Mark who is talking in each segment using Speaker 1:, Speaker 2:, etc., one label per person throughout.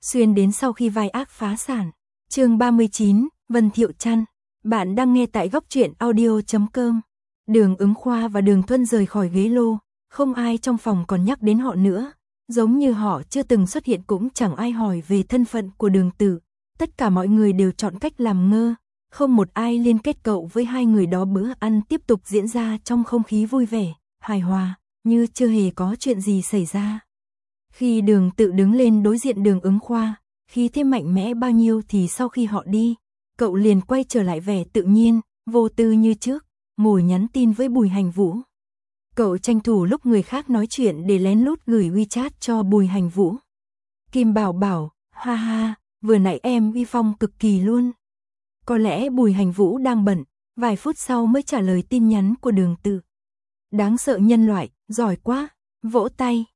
Speaker 1: xuyên đến sau khi vai ác phá sản. Chương 39, Vân Thiệu Trăn. Bạn đang nghe tại góc truyện audio.com. Đường Ứng Khoa và Đường Thuân rời khỏi ghế lô, không ai trong phòng còn nhắc đến họ nữa, giống như họ chưa từng xuất hiện, cũng chẳng ai hỏi về thân phận của Đường Tử. Tất cả mọi người đều chọn cách làm ngơ, không một ai liên kết cậu với hai người đó. Bữa ăn tiếp tục diễn ra trong không khí vui vẻ, hài hòa, như chưa hề có chuyện gì xảy ra. Khi Đường Tự đứng lên đối diện Đường Ứng Khoa, khí thế mạnh mẽ bao nhiêu thì sau khi họ đi, cậu liền quay trở lại vẻ tự nhiên, vô tư như trước, ngồi nhắn tin với Bùi Hành Vũ. Cậu tranh thủ lúc người khác nói chuyện để lén lút gửi WeChat cho Bùi Hành Vũ. Kim Bảo bảo, ha ha, vừa nãy em uy phong cực kỳ luôn. Có lẽ Bùi Hành Vũ đang bận, vài phút sau mới trả lời tin nhắn của Đường Tự. Đáng sợ nhân loại, giỏi quá, vỗ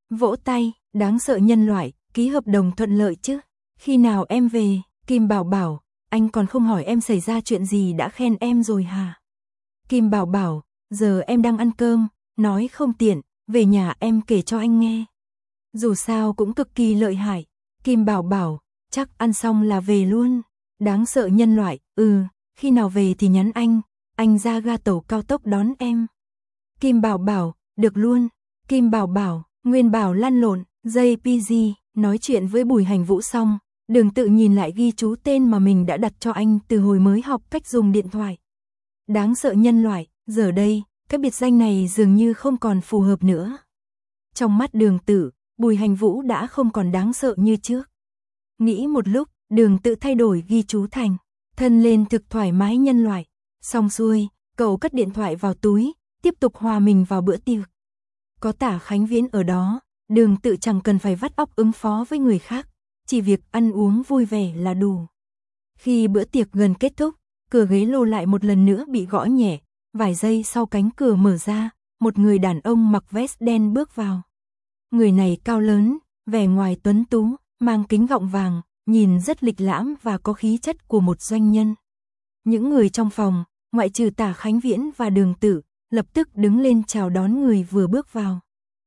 Speaker 1: tay, đáng sợ nhân loại, ký hợp đồng thuận lợi chứ. Khi nào em về? Kim Bảo bảo, anh còn không hỏi em xảy ra chuyện gì đã khen em rồi hả? Kim Bảo bảo, giờ em đang ăn cơm, nói không tiện, về nhà em kể cho anh nghe. Dù sao cũng cực kỳ lợi hại. Kim Bảo bảo, chắc ăn xong là về luôn. Đáng sợ nhân loại, khi nào về thì nhắn anh ra ga tàu cao tốc đón em. Kim Bảo bảo, được luôn. Kim Bảo bảo, Nguyên Bảo lăn lộn, JPG, nói chuyện với Bùi Hành Vũ xong, Đường Tự nhìn lại ghi chú tên mà mình đã đặt cho anh từ hồi mới học cách dùng điện thoại. Đáng sợ nhân loại, giờ đây, cái biệt danh này dường như không còn phù hợp nữa. Trong mắt Đường Tự, Bùi Hành Vũ đã không còn đáng sợ như trước. Nghĩ một lúc, Đường Tự thay đổi ghi chú thành thân lên thực thoải mái nhân loại. Xong xuôi, cậu cất điện thoại vào túi, tiếp tục hòa mình vào bữa tiệc. Có Tả Khánh Viễn ở đó, Đường Tự chẳng cần phải vắt óc ứng phó với người khác, chỉ việc ăn uống vui vẻ là đủ. Khi bữa tiệc gần kết thúc, cửa ghế lô lại một lần nữa bị gõ nhẹ, vài giây sau cánh cửa mở ra, một người đàn ông mặc vest đen bước vào. Người này cao lớn, vẻ ngoài tuấn tú, mang kính gọng vàng, nhìn rất lịch lãm và có khí chất của một doanh nhân. Những người trong phòng, ngoại trừ Tả Khánh Viễn và Đường Tự, lập tức đứng lên chào đón người vừa bước vào.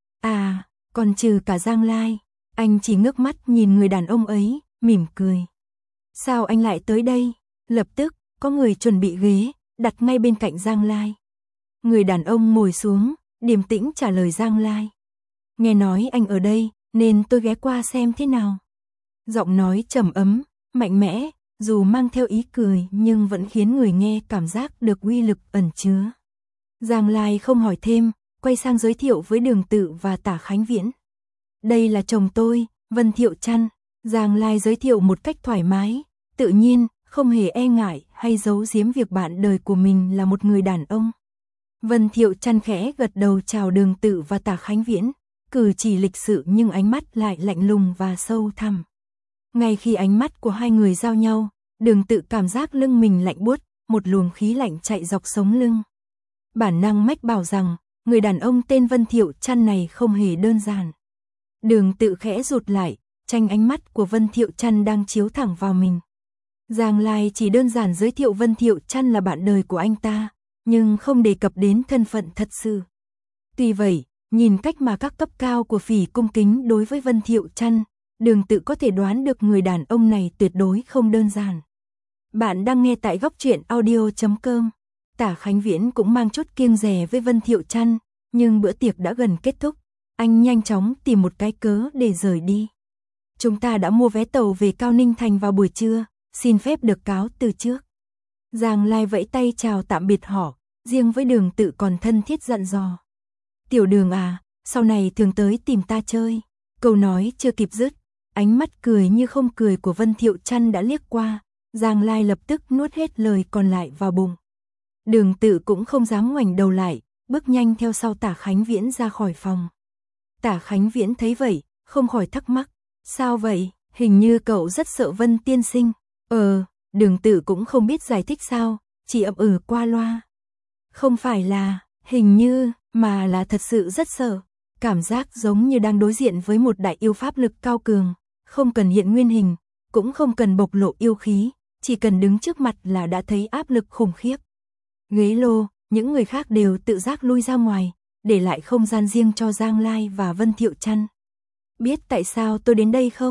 Speaker 1: À, còn trừ cả Giang Lai, anh chỉ ngước mắt nhìn người đàn ông ấy, mỉm cười. Sao anh lại tới đây? Lập tức, có người chuẩn bị ghế, đặt ngay bên cạnh Giang Lai. Người đàn ông ngồi xuống, điềm tĩnh trả lời Giang Lai. Nghe nói anh ở đây, nên tôi ghé qua xem thế nào. Giọng nói trầm ấm, mạnh mẽ, dù mang theo ý cười nhưng vẫn khiến người nghe cảm giác được uy lực ẩn chứa. Giang Lai không hỏi thêm, quay sang giới thiệu với Đường Tự và Tả Khánh Viễn. Đây là chồng tôi, Vân Thiệu Trăn. Giang Lai giới thiệu một cách thoải mái, tự nhiên, không hề e ngại hay giấu giếm việc bạn đời của mình là một người đàn ông. Vân Thiệu Trăn khẽ gật đầu chào Đường Tự và Tả Khánh Viễn, cử chỉ lịch sự nhưng ánh mắt lại lạnh lùng và sâu thẳm. Ngay khi ánh mắt của hai người giao nhau, Đường Tự cảm giác lưng mình lạnh buốt, một luồng khí lạnh chạy dọc sống lưng. Bản năng mách bảo rằng, người đàn ông tên Vân Thiệu Trăn này không hề đơn giản. Đường Tự khẽ rụt lại, tranh ánh mắt của Vân Thiệu Trăn đang chiếu thẳng vào mình. Giang Lai chỉ đơn giản giới thiệu Vân Thiệu Trăn là bạn đời của anh ta, nhưng không đề cập đến thân phận thật sự. Tuy vậy, nhìn cách mà các cấp cao của Phỉ cung kính đối với Vân Thiệu Trăn, Đường Tự có thể đoán được người đàn ông này tuyệt đối không đơn giản. Bạn đang nghe tại góc truyện audio.com. Tả Khánh Viễn cũng mang chút kiêng dè với Vân Thiệu Trăn, nhưng bữa tiệc đã gần kết thúc, anh nhanh chóng tìm một cái cớ để rời đi. Chúng ta đã mua vé tàu về Cao Ninh Thành vào buổi trưa, xin phép được cáo từ trước. Giang Lai vẫy tay chào tạm biệt họ, riêng với Đường Tự còn thân thiết dặn dò. Tiểu Đường à, sau này thường tới tìm ta chơi. Câu nói chưa kịp dứt, ánh mắt cười như không cười của Vân Thiệu Trăn đã liếc qua, Giang Lai lập tức nuốt hết lời còn lại vào bụng. Đường Tự cũng không dám ngoảnh đầu lại, bước nhanh theo sau Tả Khánh Viễn ra khỏi phòng. Tả Khánh Viễn thấy vậy, không khỏi thắc mắc, sao vậy, hình như cậu rất sợ Vân tiên sinh. Đường Tự cũng không biết giải thích sao, chỉ ậm qua loa. Không phải là, hình như, mà là thật sự rất sợ. Cảm giác giống như đang đối diện với một đại yêu pháp lực cao cường, không cần hiện nguyên hình, cũng không cần bộc lộ yêu khí, chỉ cần đứng trước mặt là đã thấy áp lực khủng khiếp. Ghế lô, những người khác đều tự giác lui ra ngoài, để lại không gian riêng cho Giang Lai và Vân Thiệu Trăn. Biết tại sao tôi đến đây không?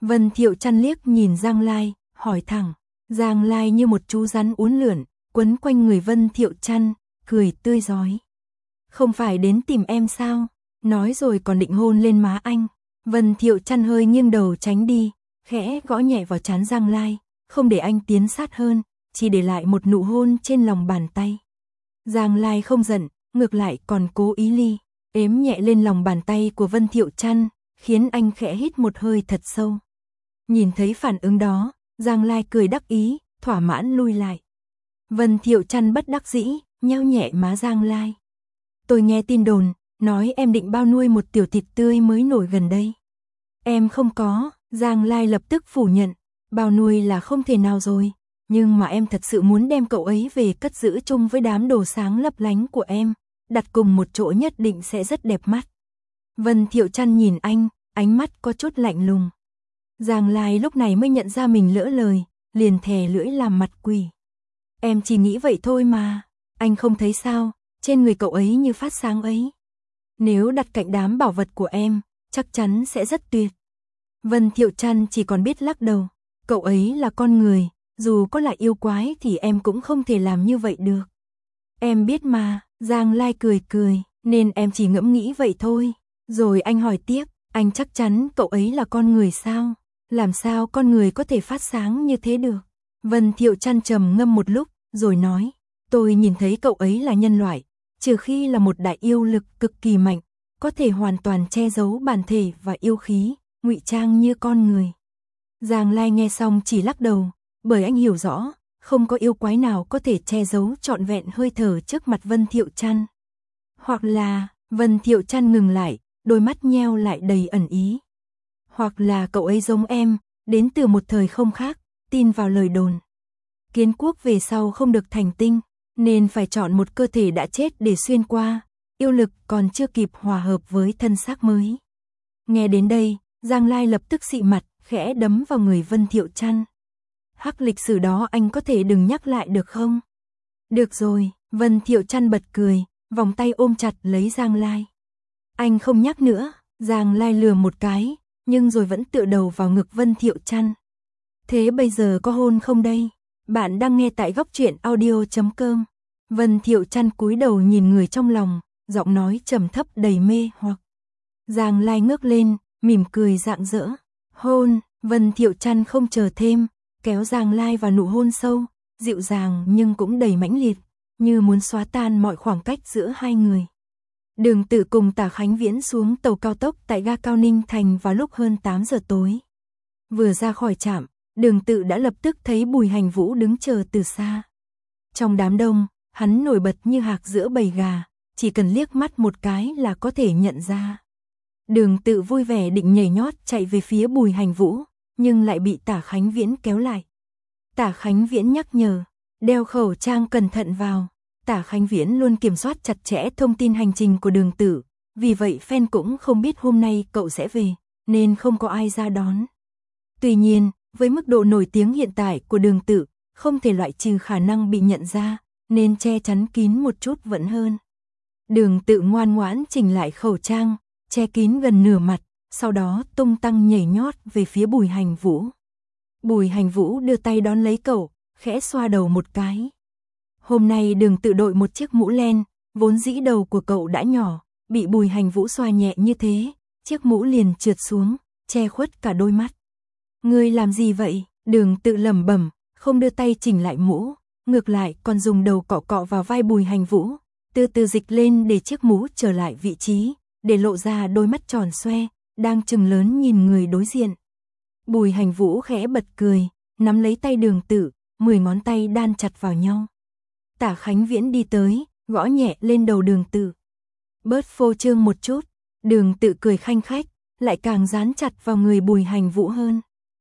Speaker 1: Vân Thiệu Trăn liếc nhìn Giang Lai, hỏi thẳng. Giang Lai như một chú rắn uốn lượn, quấn quanh người Vân Thiệu Trăn, cười tươi rói. Không phải đến tìm em sao? Nói rồi còn định hôn lên má anh. Vân Thiệu Trăn hơi nghiêng đầu tránh đi, khẽ gõ nhẹ vào trán Giang Lai, không để anh tiến sát hơn, chỉ để lại một nụ hôn trên lòng bàn tay. Giang Lai không giận, ngược lại còn cố ý ếm nhẹ lên lòng bàn tay của Vân Thiệu Trăn, khiến anh khẽ hít một hơi thật sâu. Nhìn thấy phản ứng đó, Giang Lai cười đắc ý, thỏa mãn lui lại. Vân Thiệu Trăn bất đắc dĩ, nheo nhẹ má Giang Lai. Tôi nghe tin đồn, nói em định bao nuôi một tiểu thịt tươi mới nổi gần đây. Em không có, Giang Lai lập tức phủ nhận, bao nuôi là không thể nào rồi, nhưng mà em thật sự muốn đem cậu ấy về cất giữ chung với đám đồ sáng lấp lánh của em, đặt cùng một chỗ nhất định sẽ rất đẹp mắt. Vân Thiệu Trăn nhìn anh, ánh mắt có chút lạnh lùng. Giang Lai lúc này mới nhận ra mình lỡ lời, liền thè lưỡi làm mặt quỷ. Em chỉ nghĩ vậy thôi mà, anh không thấy sao, trên người cậu ấy như phát sáng ấy. Nếu đặt cạnh đám bảo vật của em, chắc chắn sẽ rất tuyệt. Vân Thiệu Trăn chỉ còn biết lắc đầu, cậu ấy là con người, dù có là yêu quái thì em cũng không thể làm như vậy được. Em biết mà, Giang Lai cười, nên em chỉ ngẫm nghĩ vậy thôi. Rồi anh hỏi tiếp, anh chắc chắn cậu ấy là con người sao? Làm sao con người có thể phát sáng như thế được? Vân Thiệu Trăn trầm ngâm một lúc, rồi nói, tôi nhìn thấy cậu ấy là nhân loại, trừ khi là một đại yêu lực cực kỳ mạnh, có thể hoàn toàn che giấu bản thể và yêu khí, ngụy trang như con người. Giang Lai nghe xong chỉ lắc đầu, bởi anh hiểu rõ, không có yêu quái nào có thể che giấu trọn vẹn hơi thở trước mặt Vân Thiệu Trăn. Hoặc là, Vân Thiệu Trăn ngừng lại, đôi mắt nheo lại đầy ẩn ý. Hoặc là cậu ấy giống em, đến từ một thời không khác, tin vào lời đồn. Kiến quốc về sau không được thành tinh, nên phải chọn một cơ thể đã chết để xuyên qua, yêu lực còn chưa kịp hòa hợp với thân xác mới. Nghe đến đây, Giang Lai lập tức xị mặt, khẽ đấm vào người Vân Thiệu Trăn. Hắc lịch sử đó anh có thể đừng nhắc lại được không? Được rồi, Vân Thiệu Trăn bật cười, vòng tay ôm chặt lấy Giang Lai. Anh không nhắc nữa, Giang Lai lừa một cái, nhưng rồi vẫn tựa đầu vào ngực Vân Thiệu Trăn. Thế bây giờ có hôn không đây? Bạn đang nghe tại góc truyện audio.com. Vân Thiệu Trăn cúi đầu nhìn người trong lòng, giọng nói trầm thấp đầy mê hoặc. Giang Lai ngước lên, mỉm cười rạng rỡ. Hôn, Vân Thiệu Trăn không chờ thêm, kéo Giang Lai vào nụ hôn sâu, dịu dàng nhưng cũng đầy mãnh liệt, như muốn xóa tan mọi khoảng cách giữa hai người. Đường Tự cùng Tả Khánh Viễn xuống tàu cao tốc tại ga Cao Ninh Thành vào lúc hơn 8 giờ tối. Vừa ra khỏi trạm, Đường Tự đã lập tức thấy Bùi Hành Vũ đứng chờ từ xa. Trong đám đông, hắn nổi bật như hạc giữa bầy gà, chỉ cần liếc mắt một cái là có thể nhận ra. Đường Tự vui vẻ định nhảy nhót chạy về phía Bùi Hành Vũ, nhưng lại bị Tả Khánh Viễn kéo lại. Tả Khánh Viễn nhắc nhở, đeo khẩu trang cẩn thận vào. Tả Khánh Viễn luôn kiểm soát chặt chẽ thông tin hành trình của Đường Tự, vì vậy fan cũng không biết hôm nay cậu sẽ về, nên không có ai ra đón. Tuy nhiên, với mức độ nổi tiếng hiện tại của Đường Tự, không thể loại trừ khả năng bị nhận ra, nên che chắn kín một chút vẫn hơn. Đường Tự ngoan ngoãn chỉnh lại khẩu trang, che kín gần nửa mặt, sau đó tung tăng nhảy nhót về phía Bùi Hành Vũ. Bùi Hành Vũ đưa tay đón lấy cậu, khẽ xoa đầu một cái. Hôm nay Đường Tự đội một chiếc mũ len, vốn dĩ đầu của cậu đã nhỏ, bị Bùi Hành Vũ xoa nhẹ như thế, chiếc mũ liền trượt xuống, che khuất cả đôi mắt. Ngươi làm gì vậy? Đường Tự lẩm bẩm, không đưa tay chỉnh lại mũ, ngược lại còn dùng đầu cọ cọ vào vai Bùi Hành Vũ, từ từ dịch lên để chiếc mũ trở lại vị trí, để lộ ra đôi mắt tròn xoe, đang trừng lớn nhìn người đối diện. Bùi Hành Vũ khẽ bật cười, nắm lấy tay Đường Tự, 10 ngón tay đan chặt vào nhau. Tả Khánh Viễn đi tới, gõ nhẹ lên đầu Đường Tự. Bớt phô trương một chút. Đường Tự cười khanh khách, lại càng dán chặt vào người Bùi Hành Vũ hơn.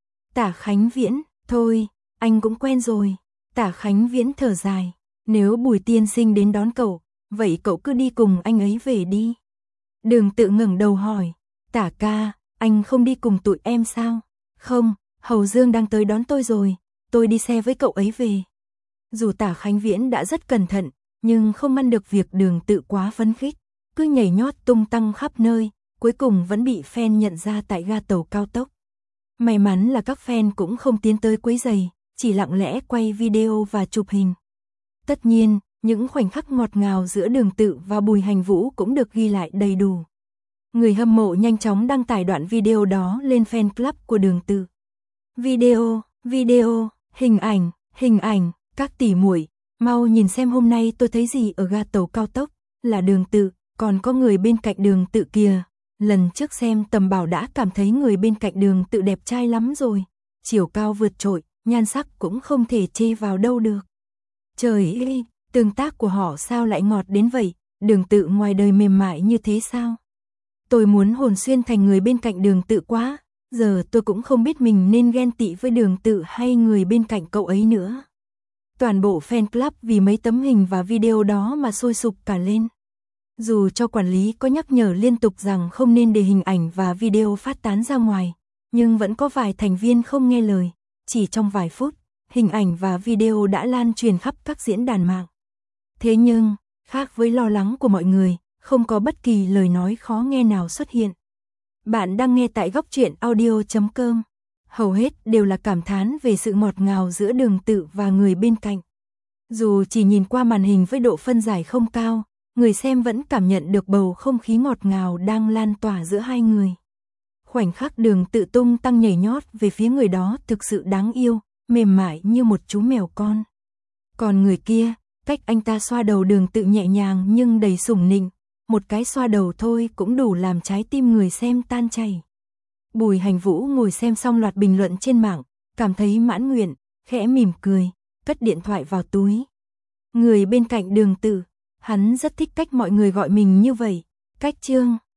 Speaker 1: Tả Khánh Viễn, thôi, anh cũng quen rồi. Tả Khánh Viễn thở dài, nếu Bùi tiên sinh đến đón cậu, vậy cậu cứ đi cùng anh ấy về đi. Đường Tự ngẩng đầu hỏi, Tả ca, anh không đi cùng tụi em sao? Không, Hầu Dương đang tới đón tôi rồi, tôi đi xe với cậu ấy về. Dù Tả Khánh Viễn đã rất cẩn thận, nhưng không ngăn được việc Đường Tự quá phấn khích, cứ nhảy nhót tung tăng khắp nơi, cuối cùng vẫn bị fan nhận ra tại ga tàu cao tốc. May mắn là các fan cũng không tiến tới quấy rầy, chỉ lặng lẽ quay video và chụp hình. Tất nhiên, những khoảnh khắc ngọt ngào giữa Đường Tự và Bùi Hành Vũ cũng được ghi lại đầy đủ. Người hâm mộ nhanh chóng đăng tải đoạn video đó lên fan club của Đường Tự. Video, hình ảnh, các tỷ muội, mau nhìn xem hôm nay tôi thấy gì ở ga tàu cao tốc, là Đường Tự, còn có người bên cạnh Đường Tự kìa. Lần trước xem Tầm Bảo đã cảm thấy người bên cạnh Đường Tự đẹp trai lắm rồi, chiều cao vượt trội, nhan sắc cũng không thể chê vào đâu được. Trời ơi, tương tác của họ sao lại ngọt đến vậy, Đường Tự ngoài đời mềm mại như thế sao? Tôi muốn hồn xuyên thành người bên cạnh Đường Tự quá, giờ tôi cũng không biết mình nên ghen tị với Đường Tự hay người bên cạnh cậu ấy nữa. Toàn bộ fan club vì mấy tấm hình và video đó mà sôi sục cả lên. Dù cho quản lý có nhắc nhở liên tục rằng không nên để hình ảnh và video phát tán ra ngoài, nhưng vẫn có vài thành viên không nghe lời. Chỉ trong vài phút, hình ảnh và video đã lan truyền khắp các diễn đàn mạng. Thế nhưng, khác với lo lắng của mọi người, không có bất kỳ lời nói khó nghe nào xuất hiện. Bạn đang nghe tại góc truyện audio.com. Hầu hết đều là cảm thán về sự ngọt ngào giữa Đường Tự và người bên cạnh. Dù chỉ nhìn qua màn hình với độ phân giải không cao, người xem vẫn cảm nhận được bầu không khí ngọt ngào đang lan tỏa giữa hai người. Khoảnh khắc Đường Tự tung tăng nhảy nhót về phía người đó thực sự đáng yêu, mềm mại như một chú mèo con. Còn người kia, cách anh ta xoa đầu Đường Tự nhẹ nhàng nhưng đầy sủng nịnh, một cái xoa đầu thôi cũng đủ làm trái tim người xem tan chảy. Bùi Hành Vũ ngồi xem xong loạt bình luận trên mạng, cảm thấy mãn nguyện, khẽ mỉm cười, cất điện thoại vào túi. Người bên cạnh Đường Tự, hắn rất thích cách mọi người gọi mình như vậy, cách Trương.